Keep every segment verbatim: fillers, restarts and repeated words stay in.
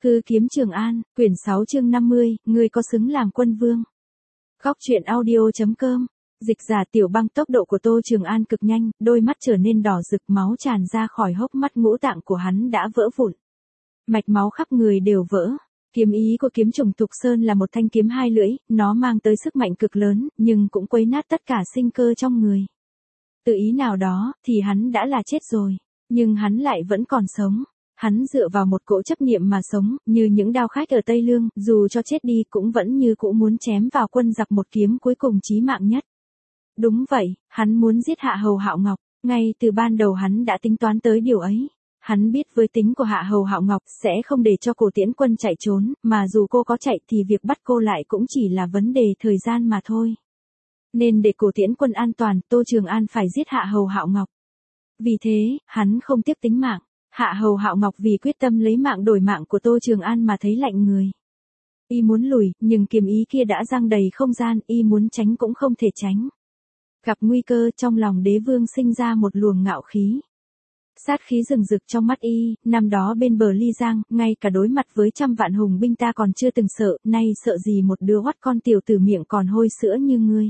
Hư kiếm Trường An, quyển sáu chương năm mươi, ngươi có xứng làm quân vương. Góc truyện audio.com. Dịch giả Tiểu Băng. Tốc độ của Tô Trường An cực nhanh, đôi mắt trở nên đỏ rực, máu tràn ra khỏi hốc mắt, ngũ tạng của hắn đã vỡ vụn. Mạch máu khắp người đều vỡ. Kiếm ý của kiếm trùng Thục Sơn là một thanh kiếm hai lưỡi, nó mang tới sức mạnh cực lớn, nhưng cũng quấy nát tất cả sinh cơ trong người. Tự ý nào đó, thì hắn đã là chết rồi, nhưng hắn lại vẫn còn sống. Hắn dựa vào một cỗ chấp niệm mà sống, như những đao khách ở Tây Lương, dù cho chết đi cũng vẫn như cũ muốn chém vào quân giặc một kiếm cuối cùng chí mạng nhất. Đúng vậy, hắn muốn giết Hạ Hầu Hạo Ngọc, ngay từ ban đầu hắn đã tính toán tới điều ấy. Hắn biết với tính của Hạ Hầu Hạo Ngọc sẽ không để cho Cổ Tiễn Quân chạy trốn, mà dù cô có chạy thì việc bắt cô lại cũng chỉ là vấn đề thời gian mà thôi. Nên để Cổ Tiễn Quân an toàn, Tô Trường An phải giết Hạ Hầu Hạo Ngọc. Vì thế, hắn không tiếc tính mạng. Hạ Hầu Hạo Ngọc vì quyết tâm lấy mạng đổi mạng của Tô Trường An mà thấy lạnh người. Y muốn lùi, nhưng kiếm ý kia đã giăng đầy không gian, y muốn tránh cũng không thể tránh. Gặp nguy cơ, trong lòng đế vương sinh ra một luồng ngạo khí. Sát khí rừng rực trong mắt y, năm đó bên bờ Ly Giang, ngay cả đối mặt với trăm vạn hùng binh ta còn chưa từng sợ, nay sợ gì một đứa oắt con tiểu tử miệng còn hôi sữa như ngươi.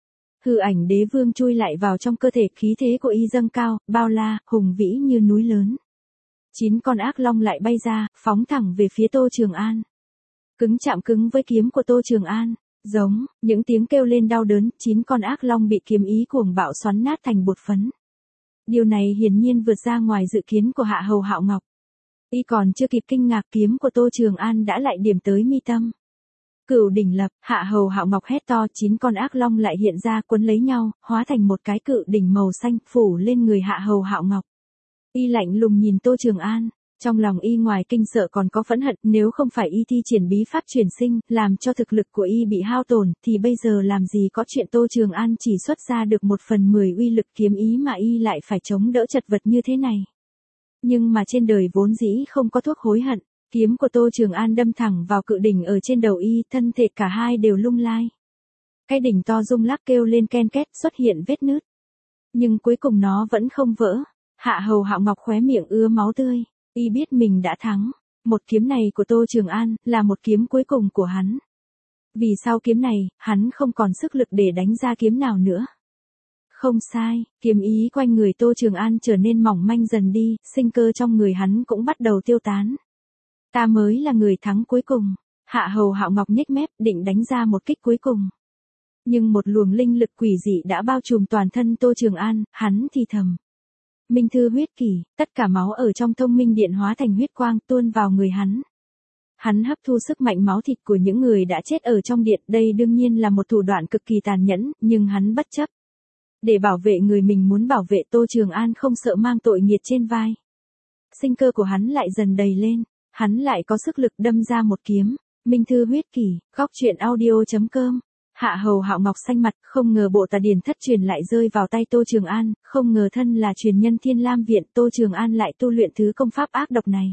Hư ảnh đế vương chui lại vào trong cơ thể, khí thế của y dâng cao, bao la, hùng vĩ như núi lớn. Chín con ác long lại bay ra, phóng thẳng về phía Tô Trường An. Cứng chạm cứng với kiếm của Tô Trường An, giống, những tiếng kêu lên đau đớn, chín con ác long bị kiếm ý cuồng bạo xoắn nát thành bột phấn. Điều này hiển nhiên vượt ra ngoài dự kiến của Hạ Hầu Hạo Ngọc. Y còn chưa kịp kinh ngạc, kiếm của Tô Trường An đã lại điểm tới mi tâm. Cửu đỉnh lập, Hạ Hầu Hạo Ngọc hét to, chín con ác long lại hiện ra quấn lấy nhau, hóa thành một cái cự đỉnh màu xanh phủ lên người Hạ Hầu Hạo Ngọc. Y lạnh lùng nhìn Tô Trường An, trong lòng y ngoài kinh sợ còn có phẫn hận, nếu không phải y thi triển bí pháp chuyển sinh, làm cho thực lực của y bị hao tổn, thì bây giờ làm gì có chuyện Tô Trường An chỉ xuất ra được một phần mười uy lực kiếm ý mà y lại phải chống đỡ chật vật như thế này. Nhưng mà trên đời vốn dĩ không có thuốc hối hận, kiếm của Tô Trường An đâm thẳng vào cự đỉnh ở trên đầu y, thân thể cả hai đều lung lay. Cái đỉnh to rung lắc kêu lên ken két, xuất hiện vết nứt. Nhưng cuối cùng nó vẫn không vỡ. Hạ Hầu Hạo Ngọc khóe miệng ứa máu tươi, y biết mình đã thắng. Một kiếm này của Tô Trường An, là một kiếm cuối cùng của hắn. Vì sau kiếm này, hắn không còn sức lực để đánh ra kiếm nào nữa. Không sai, kiếm ý quanh người Tô Trường An trở nên mỏng manh dần đi, sinh cơ trong người hắn cũng bắt đầu tiêu tán. Ta mới là người thắng cuối cùng. Hạ Hầu Hạo Ngọc nhếch mép, định đánh ra một kích cuối cùng. Nhưng một luồng linh lực quỷ dị đã bao trùm toàn thân Tô Trường An, hắn thì thầm. Minh thư huyết kỷ, tất cả máu ở trong thông minh điện hóa thành huyết quang tuôn vào người hắn. Hắn hấp thu sức mạnh máu thịt của những người đã chết ở trong điện, đây đương nhiên là một thủ đoạn cực kỳ tàn nhẫn, nhưng hắn bất chấp. Để bảo vệ người mình muốn bảo vệ, Tô Trường An không sợ mang tội nghiệt trên vai. Sinh cơ của hắn lại dần đầy lên, hắn lại có sức lực đâm ra một kiếm. Minh thư huyết kỷ, góc truyện audio.com. Hạ Hầu Hạo Ngọc xanh mặt, không ngờ bộ tà điển thất truyền lại rơi vào tay Tô Trường An, không ngờ thân là truyền nhân Thiên Lam Viện, Tô Trường An lại tu luyện thứ công pháp ác độc này.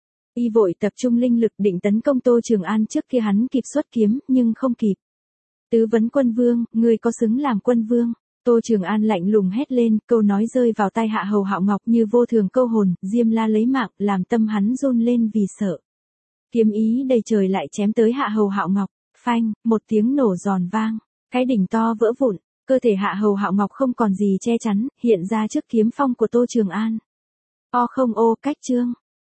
Y vội tập trung linh lực định tấn công Tô Trường An, trước khi hắn kịp xuất kiếm, nhưng không kịp. Tứ vấn quân vương, ngươi có xứng làm quân vương? Tô Trường An lạnh lùng hét lên, câu nói rơi vào tay Hạ Hầu Hạo Ngọc như vô thường câu hồn, diêm la lấy mạng, làm tâm hắn run lên vì sợ. Kiếm ý đầy trời lại chém tới Hạ Hầu Hạo Ngọc. Phanh, một tiếng nổ giòn vang, cái đỉnh to vỡ vụn, cơ thể Hạ Hầu Hạo Ngọc không còn gì che chắn, hiện ra trước kiếm phong của Tô Trường An. O không ô, cách chương.